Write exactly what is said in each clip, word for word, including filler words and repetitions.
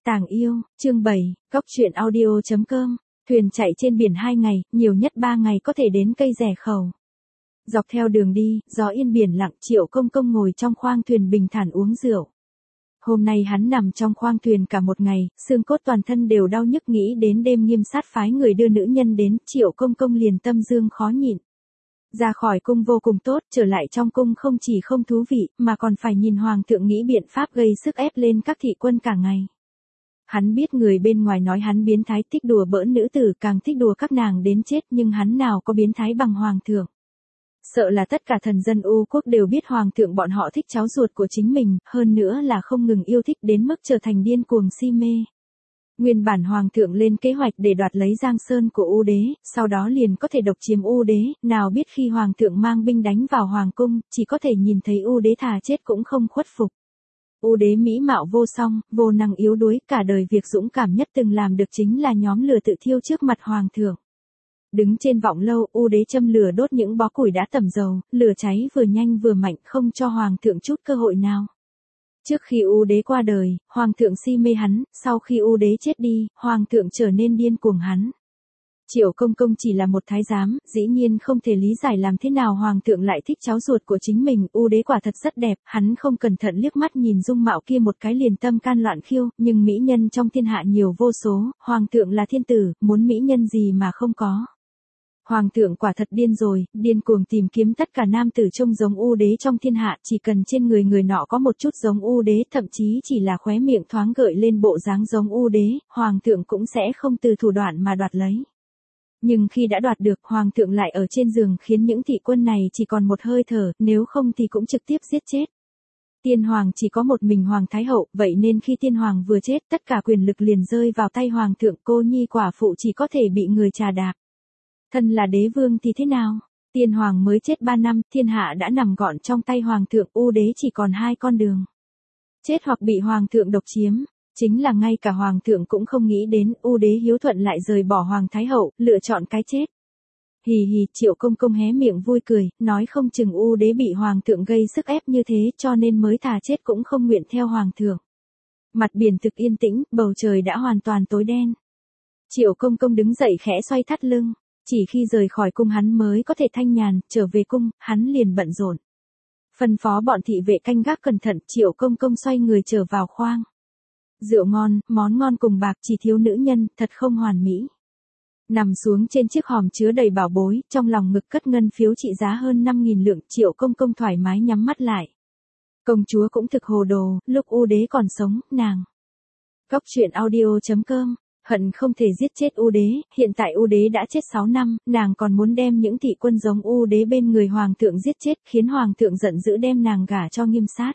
Tàng yêu, chương bảy, Cóc truyện audio chấm com. Thuyền chạy trên biển hai ngày, nhiều nhất ba ngày có thể đến cây Rẻ Khẩu. Dọc theo đường đi, gió yên biển lặng, Triệu Công Công ngồi trong khoang thuyền bình thản uống rượu. Hôm nay hắn nằm trong khoang thuyền cả một ngày, xương cốt toàn thân đều đau nhức, nghĩ đến đêm Nghiêm Sát phái người đưa nữ nhân đến, Triệu Công Công liền tâm dương khó nhịn. Ra khỏi cung vô cùng tốt, trở lại trong cung không chỉ không thú vị, mà còn phải nhìn hoàng thượng nghĩ biện pháp gây sức ép lên các thị quân cả ngày. Hắn biết người bên ngoài nói hắn biến thái, thích đùa bỡn nữ tử, càng thích đùa các nàng đến chết, nhưng hắn nào có biến thái bằng hoàng thượng. Sợ là tất cả thần dân U quốc đều biết hoàng thượng bọn họ thích cháu ruột của chính mình, hơn nữa là không ngừng yêu thích đến mức trở thành điên cuồng si mê. Nguyên bản hoàng thượng lên kế hoạch để đoạt lấy Giang Sơn của U đế, sau đó liền có thể độc chiếm U đế, nào biết khi hoàng thượng mang binh đánh vào hoàng cung, chỉ có thể nhìn thấy U đế thà chết cũng không khuất phục. U đế mỹ mạo vô song, vô năng yếu đuối, cả đời việc dũng cảm nhất từng làm được chính là nhóm lửa tự thiêu trước mặt hoàng thượng. Đứng trên vọng lâu, U đế châm lửa đốt những bó củi đã tẩm dầu, lửa cháy vừa nhanh vừa mạnh, không cho hoàng thượng chút cơ hội nào. Trước khi U đế qua đời, hoàng thượng si mê hắn, sau khi U đế chết đi, hoàng thượng trở nên điên cuồng hắn. Triệu Công Công chỉ là một thái giám, dĩ nhiên không thể lý giải làm thế nào hoàng thượng lại thích cháu ruột của chính mình. U đế quả thật rất đẹp, hắn không cẩn thận liếc mắt nhìn dung mạo kia một cái liền tâm can loạn khiêu, nhưng mỹ nhân trong thiên hạ nhiều vô số, hoàng thượng là thiên tử, muốn mỹ nhân gì mà không có. Hoàng thượng quả thật điên rồi, điên cuồng tìm kiếm tất cả nam tử trông giống U đế trong thiên hạ, chỉ cần trên người người nọ có một chút giống U đế, thậm chí chỉ là khóe miệng thoáng gợi lên bộ dáng giống U đế, hoàng thượng cũng sẽ không từ thủ đoạn mà đoạt lấy. Nhưng khi đã đoạt được, hoàng thượng lại ở trên giường khiến những thị quân này chỉ còn một hơi thở, nếu không thì cũng trực tiếp giết chết. Tiên hoàng chỉ có một mình hoàng thái hậu, vậy nên khi tiên hoàng vừa chết, tất cả quyền lực liền rơi vào tay hoàng thượng, cô nhi quả phụ chỉ có thể bị người trà đạp. Thân là đế vương thì thế nào? Tiên hoàng mới chết ba năm, thiên hạ đã nằm gọn trong tay hoàng thượng, U đế chỉ còn hai con đường. Chết hoặc bị hoàng thượng độc chiếm. Chính là ngay cả hoàng thượng cũng không nghĩ đến, U đế hiếu thuận lại rời bỏ hoàng thái hậu, lựa chọn cái chết. Hì hì, Triệu Công Công hé miệng vui cười, nói không chừng U đế bị hoàng thượng gây sức ép như thế cho nên mới thà chết cũng không nguyện theo hoàng thượng. Mặt biển thực yên tĩnh, bầu trời đã hoàn toàn tối đen. Triệu Công Công đứng dậy khẽ xoay thắt lưng, chỉ khi rời khỏi cung hắn mới có thể thanh nhàn, trở về cung, hắn liền bận rộn. Phân phó bọn thị vệ canh gác cẩn thận, Triệu Công Công xoay người trở vào khoang. Rượu ngon, món ngon cùng bạc, chỉ thiếu nữ nhân, thật không hoàn mỹ. Nằm xuống trên chiếc hòm chứa đầy bảo bối, trong lòng ngực cất ngân phiếu trị giá hơn năm nghìn lượng, Triệu Công Công thoải mái nhắm mắt lại. Công chúa cũng thực hồ đồ, lúc U đế còn sống, nàng. Cóc truyện audio chấm com, hận không thể giết chết U đế, hiện tại U đế đã chết sáu năm, nàng còn muốn đem những thị quân giống U đế bên người hoàng thượng giết chết, khiến hoàng thượng giận dữ đem nàng gả cho Nghiêm Sát.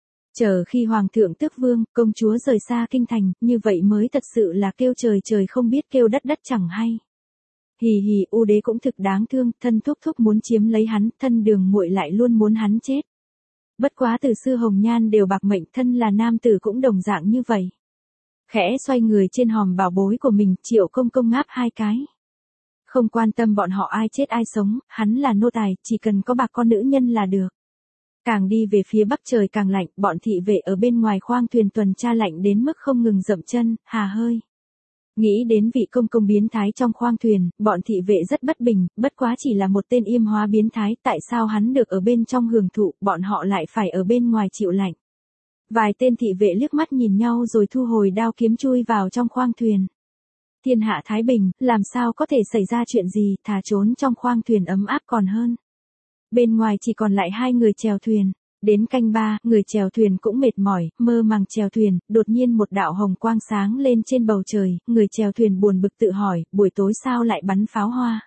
Chờ khi hoàng thượng tước vương, công chúa rời xa kinh thành, như vậy mới thật sự là kêu trời trời không biết kêu đất đất chẳng hay. Hì hì, U đế cũng thực đáng thương, thân thúc thúc muốn chiếm lấy hắn, thân Đường muội lại luôn muốn hắn chết. Bất quá từ xưa hồng nhan đều bạc mệnh, thân là nam tử cũng đồng dạng như vậy. Khẽ xoay người trên hòm bảo bối của mình, Triệu Công Công ngáp hai cái. Không quan tâm bọn họ ai chết ai sống, hắn là nô tài, chỉ cần có bạc con nữ nhân là được. Càng đi về phía bắc trời càng lạnh, bọn thị vệ ở bên ngoài khoang thuyền tuần tra lạnh đến mức không ngừng dậm chân, hà hơi. Nghĩ đến vị công công biến thái trong khoang thuyền, bọn thị vệ rất bất bình, bất quá chỉ là một tên yêm hóa biến thái, tại sao hắn được ở bên trong hưởng thụ, bọn họ lại phải ở bên ngoài chịu lạnh. Vài tên thị vệ liếc mắt nhìn nhau rồi thu hồi đao kiếm chui vào trong khoang thuyền. Thiên hạ thái bình, làm sao có thể xảy ra chuyện gì, thà trốn trong khoang thuyền ấm áp còn hơn. Bên ngoài chỉ còn lại hai người chèo thuyền. Đến canh ba, người chèo thuyền cũng mệt mỏi, mơ màng chèo thuyền, đột nhiên một đạo hồng quang sáng lên trên bầu trời, người chèo thuyền buồn bực tự hỏi, buổi tối sao lại bắn pháo hoa.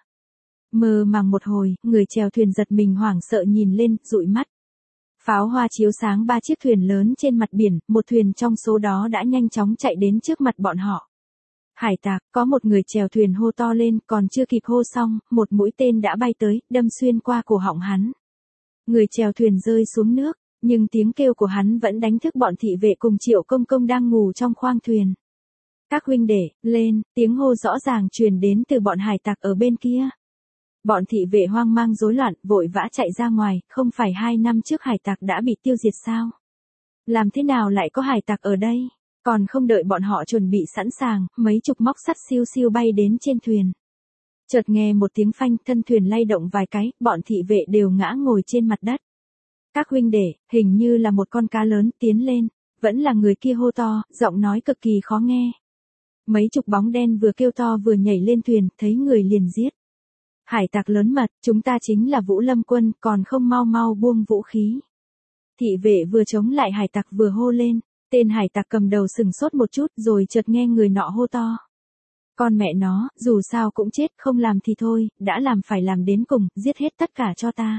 Mơ màng một hồi, người chèo thuyền giật mình hoảng sợ nhìn lên, dụi mắt. Pháo hoa chiếu sáng ba chiếc thuyền lớn trên mặt biển, một thuyền trong số đó đã nhanh chóng chạy đến trước mặt bọn họ. Hải tặc, có một người chèo thuyền hô to lên, còn chưa kịp hô xong, một mũi tên đã bay tới, đâm xuyên qua cổ họng hắn. Người chèo thuyền rơi xuống nước, nhưng tiếng kêu của hắn vẫn đánh thức bọn thị vệ cùng Triệu Công Công đang ngủ trong khoang thuyền. Các huynh đệ, lên, tiếng hô rõ ràng truyền đến từ bọn hải tặc ở bên kia. Bọn thị vệ hoang mang rối loạn, vội vã chạy ra ngoài, không phải hai năm trước hải tặc đã bị tiêu diệt sao? Làm thế nào lại có hải tặc ở đây? Còn không đợi bọn họ chuẩn bị sẵn sàng, mấy chục móc sắt siêu siêu bay đến trên thuyền. Chợt nghe một tiếng phanh, thân thuyền lay động vài cái, bọn thị vệ đều ngã ngồi trên mặt đất. Các huynh đệ, hình như là một con cá lớn tiến lên, vẫn là người kia hô to, giọng nói cực kỳ khó nghe. Mấy chục bóng đen vừa kêu to vừa nhảy lên thuyền, thấy người liền giết. Hải tặc lớn mật, chúng ta chính là Vũ Lâm quân, còn không mau mau buông vũ khí. Thị vệ vừa chống lại hải tặc vừa hô lên, tên hải tặc cầm đầu sừng sốt một chút rồi chợt nghe người nọ hô to. Con mẹ nó, dù sao cũng chết, không làm thì thôi, đã làm phải làm đến cùng, giết hết tất cả cho ta.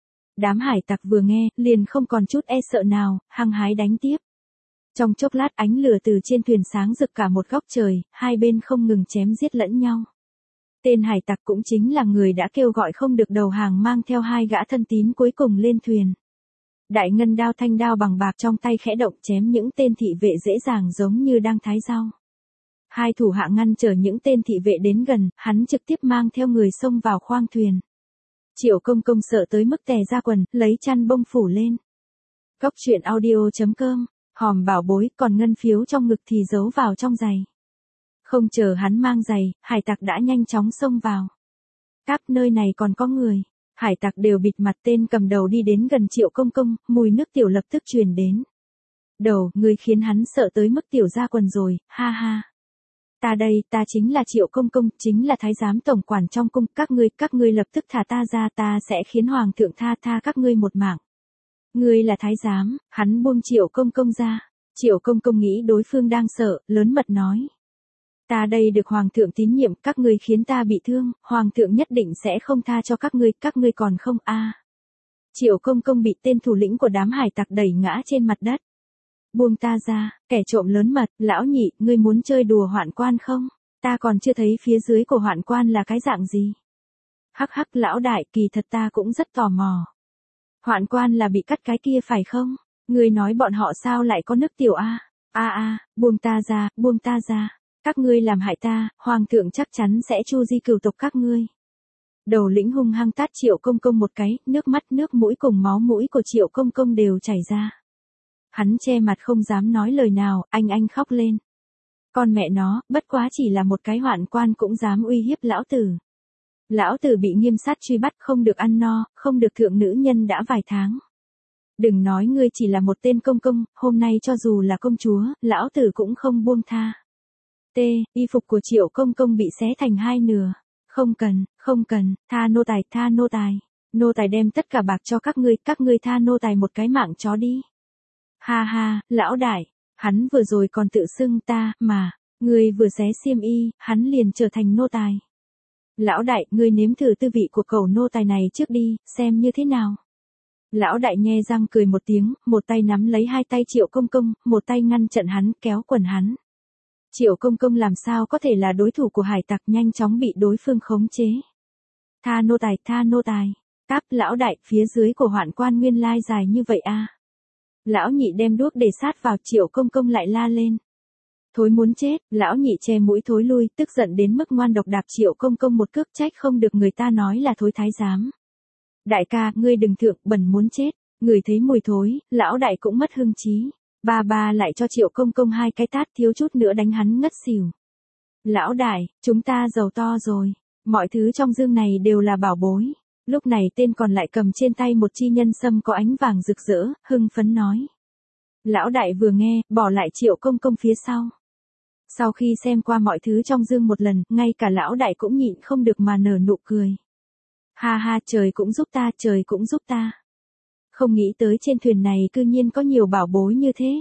Đám hải tặc vừa nghe, liền không còn chút e sợ nào, hăng hái đánh tiếp. Trong chốc lát ánh lửa từ trên thuyền sáng rực cả một góc trời, hai bên không ngừng chém giết lẫn nhau. Tên hải tặc cũng chính là người đã kêu gọi không được đầu hàng mang theo hai gã thân tín cuối cùng lên thuyền. Đại ngân đao thanh đao bằng bạc trong tay khẽ động chém những tên thị vệ dễ dàng giống như đang thái rau. Hai thủ hạ ngăn trở những tên thị vệ đến gần, hắn trực tiếp mang theo người xông vào khoang thuyền. Triệu Công Công sợ tới mức tè ra quần, lấy chăn bông phủ lên. Cốc truyện audio chấm com, hòm bảo bối, còn ngân phiếu trong ngực thì giấu vào trong giày. Không chờ hắn mang giày, hải tặc đã nhanh chóng xông vào. Cáp, nơi này còn có người. Hải tặc đều bịt mặt, tên cầm đầu đi đến gần Triệu Công Công, mùi nước tiểu lập tức truyền đến. Đầu, người khiến hắn sợ tới mức tiểu ra quần rồi, ha ha. Ta đây, ta chính là Triệu Công Công, chính là thái giám tổng quản trong cung, các ngươi, các ngươi lập tức thả ta ra, ta sẽ khiến hoàng thượng tha tha các ngươi một mạng. Ngươi là thái giám, hắn buông Triệu Công Công ra. Triệu Công Công nghĩ đối phương đang sợ, lớn mật nói. Ta đây được hoàng thượng tín nhiệm, các ngươi khiến ta bị thương, hoàng thượng nhất định sẽ không tha cho các ngươi, các ngươi còn không a. À. Triệu Công Công bị tên thủ lĩnh của đám hải tặc đẩy ngã trên mặt đất. Buông ta ra, kẻ trộm lớn mật, lão nhị, ngươi muốn chơi đùa hoạn quan không? Ta còn chưa thấy phía dưới của hoạn quan là cái dạng gì. Hắc hắc lão đại, kỳ thật ta cũng rất tò mò. Hoạn quan là bị cắt cái kia phải không? Ngươi nói bọn họ sao lại có nước tiểu a? A a, buông ta ra, buông ta ra. Các ngươi làm hại ta, hoàng thượng chắc chắn sẽ chu di cửu tộc các ngươi. Đầu lĩnh hung hăng tát Triệu Công Công một cái, nước mắt nước mũi cùng máu mũi của Triệu Công Công đều chảy ra. Hắn che mặt không dám nói lời nào, anh anh khóc lên. Con mẹ nó, bất quá chỉ là một cái hoạn quan cũng dám uy hiếp lão tử. Lão tử bị nghiêm sát truy bắt, không được ăn no, không được thượng nữ nhân đã vài tháng. Đừng nói ngươi chỉ là một tên công công, hôm nay cho dù là công chúa, lão tử cũng không buông tha. T, y phục của Triệu Công Công bị xé thành hai nửa. Không cần, không cần, tha nô tài, tha nô tài. Nô tài đem tất cả bạc cho các ngươi, các ngươi tha nô tài một cái mạng chó đi. Ha ha, lão đại, hắn vừa rồi còn tự xưng ta, mà, ngươi vừa xé xiêm y, hắn liền trở thành nô tài. Lão đại, ngươi nếm thử tư vị của cẩu nô tài này trước đi, xem như thế nào. Lão đại nhe răng cười một tiếng, một tay nắm lấy hai tay Triệu Công Công, một tay ngăn chặn hắn, kéo quần hắn. Triệu Công Công làm sao có thể là đối thủ của hải tặc, nhanh chóng bị đối phương khống chế. Tha nô tài, tha nô tài. Cáp, lão đại, phía dưới của hoạn quan nguyên lai dài như vậy a. À. Lão nhị đem đuốc để sát vào, Triệu Công Công lại la lên. Thối muốn chết, lão nhị che mũi thối lui, tức giận đến mức ngoan độc đạp Triệu Công Công một cước, trách không được người ta nói là thối thái giám. Đại ca, ngươi đừng thượng, bẩn muốn chết. Người thấy mùi thối, lão đại cũng mất hưng trí. Ba ba lại cho Triệu Công Công hai cái tát, thiếu chút nữa đánh hắn ngất xỉu. Lão đại, chúng ta giàu to rồi. Mọi thứ trong dương này đều là bảo bối. Lúc này tên còn lại cầm trên tay một chi nhân sâm có ánh vàng rực rỡ, hưng phấn nói. Lão đại vừa nghe, bỏ lại Triệu Công Công phía sau. Sau khi xem qua mọi thứ trong dương một lần, ngay cả lão đại cũng nhịn không được mà nở nụ cười. Ha ha, trời cũng giúp ta, trời cũng giúp ta. Không nghĩ tới trên thuyền này cư nhiên có nhiều bảo bối như thế.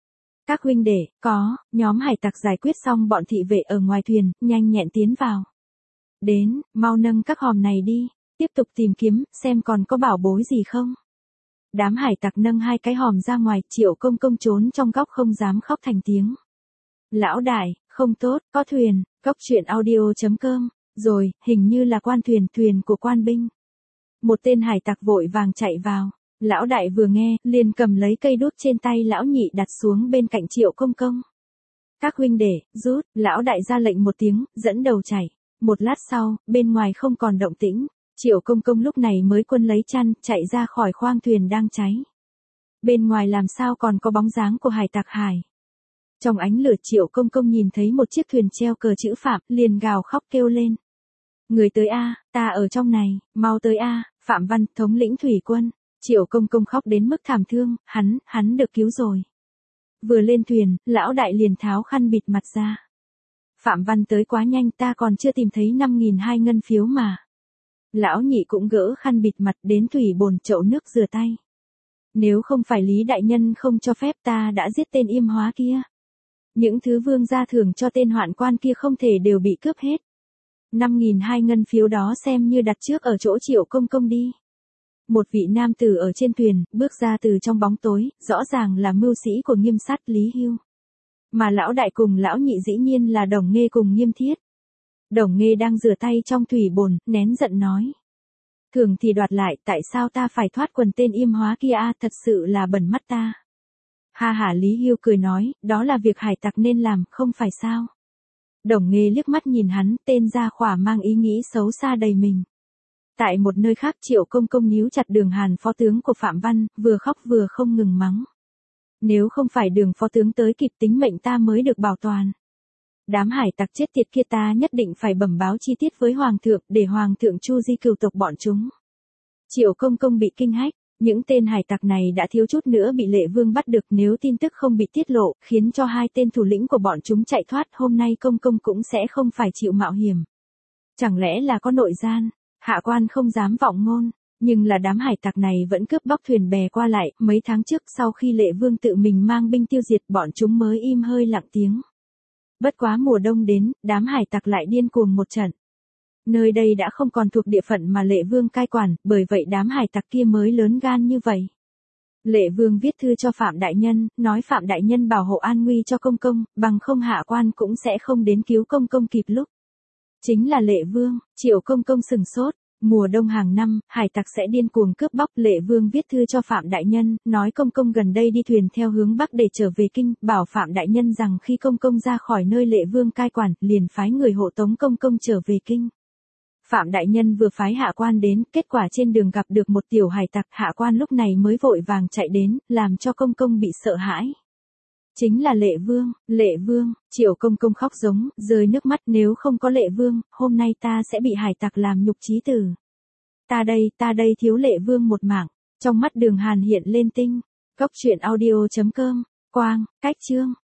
Các huynh đệ, có, nhóm hải tặc giải quyết xong bọn thị vệ ở ngoài thuyền, nhanh nhẹn tiến vào. Đến, mau nâng các hòm này đi, tiếp tục tìm kiếm, xem còn có bảo bối gì không. Đám hải tặc nâng hai cái hòm ra ngoài, Triệu Công Công trốn trong góc không dám khóc thành tiếng. Lão đại, không tốt, có thuyền, cốc truyện audio chấm com, rồi, hình như là quan thuyền, thuyền của quan binh. Một tên hải tặc vội vàng chạy vào. Lão đại vừa nghe, liền cầm lấy cây đuốc trên tay lão nhị đặt xuống bên cạnh Triệu Công Công. Các huynh đệ, rút, lão đại ra lệnh một tiếng, dẫn đầu chạy. Một lát sau, bên ngoài không còn động tĩnh, Triệu Công Công lúc này mới quân lấy chăn, chạy ra khỏi khoang thuyền đang cháy. Bên ngoài làm sao còn có bóng dáng của hải tặc Hải. Trong ánh lửa Triệu Công Công nhìn thấy một chiếc thuyền treo cờ chữ Phạm, liền gào khóc kêu lên. Người tới a, ta ở trong này, mau tới a, Phạm Văn, thống lĩnh thủy quân. Triệu Công Công khóc đến mức thảm thương, hắn, hắn được cứu rồi. Vừa lên thuyền, lão đại liền tháo khăn bịt mặt ra. Phạm Văn tới quá nhanh, ta còn chưa tìm thấy năm nghìn hai ngân phiếu mà. Lão nhị cũng gỡ khăn bịt mặt đến thủy bồn chậu nước rửa tay. Nếu không phải Lý đại nhân không cho phép, ta đã giết tên Yêm Hóa kia. Những thứ vương gia thưởng cho tên hoạn quan kia không thể đều bị cướp hết. năm nghìn hai ngân phiếu đó xem như đặt trước ở chỗ Triệu Công Công đi. Một vị nam tử ở trên thuyền, bước ra từ trong bóng tối, rõ ràng là mưu sĩ của Nghiêm Sát Lý Hưu. Mà lão đại cùng lão nhị dĩ nhiên là Đồng Nghê cùng Nghiêm Thiết. Đồng Nghê đang rửa tay trong thủy bồn, nén giận nói. Thường thì đoạt lại, tại sao ta phải thoát quần tên Yêm Hóa kia a, thật sự là bẩn mắt ta. Ha hả, Lý Hưu cười nói, đó là việc hải tặc nên làm, không phải sao. Đồng Nghê liếc mắt nhìn hắn, tên gia khỏa mang ý nghĩ xấu xa đầy mình. Tại một nơi khác, Triệu Công Công níu chặt Đường Hàn, phó tướng của Phạm Văn, vừa khóc vừa không ngừng mắng. Nếu không phải Đường phó tướng tới kịp, tính mệnh ta mới được bảo toàn. Đám hải tặc chết tiệt kia ta nhất định phải bẩm báo chi tiết với Hoàng thượng, để Hoàng thượng chu di cừu tộc bọn chúng. Triệu Công Công bị kinh hách, những tên hải tặc này đã thiếu chút nữa bị Lệ Vương bắt được, nếu tin tức không bị tiết lộ, khiến cho hai tên thủ lĩnh của bọn chúng chạy thoát, hôm nay Công Công cũng sẽ không phải chịu mạo hiểm. Chẳng lẽ là có nội gian? Hạ quan không dám vọng ngôn, nhưng là đám hải tặc này vẫn cướp bóc thuyền bè qua lại, mấy tháng trước sau khi Lệ Vương tự mình mang binh tiêu diệt, bọn chúng mới im hơi lặng tiếng. Bất quá mùa đông đến, đám hải tặc lại điên cuồng một trận. Nơi đây đã không còn thuộc địa phận mà Lệ Vương cai quản, bởi vậy đám hải tặc kia mới lớn gan như vậy. Lệ Vương viết thư cho Phạm Đại Nhân, nói Phạm Đại Nhân bảo hộ an nguy cho Công Công, bằng không hạ quan cũng sẽ không đến cứu Công Công kịp lúc. Chính là Lệ Vương. Triệu Công Công sừng sốt. Mùa đông hàng năm, hải tặc sẽ điên cuồng cướp bóc. Lệ Vương viết thư cho Phạm Đại Nhân, nói Công Công gần đây đi thuyền theo hướng Bắc để trở về Kinh, bảo Phạm Đại Nhân rằng khi Công Công ra khỏi nơi Lệ Vương cai quản, liền phái người hộ tống Công Công trở về Kinh. Phạm Đại Nhân vừa phái hạ quan đến, kết quả trên đường gặp được một tiểu hải tặc, hạ quan lúc này mới vội vàng chạy đến, làm cho Công Công bị sợ hãi. Chính là Lệ Vương. Lệ Vương. Triệu Công Công khóc giống, rơi nước mắt, nếu không có Lệ Vương, hôm nay ta sẽ bị hải tặc làm nhục chí tử. Ta đây, ta đây thiếu Lệ Vương một mảng. Trong mắt Đường Hàn hiện lên tinh. Cốc truyện audio chấm com. Quang, cách chương.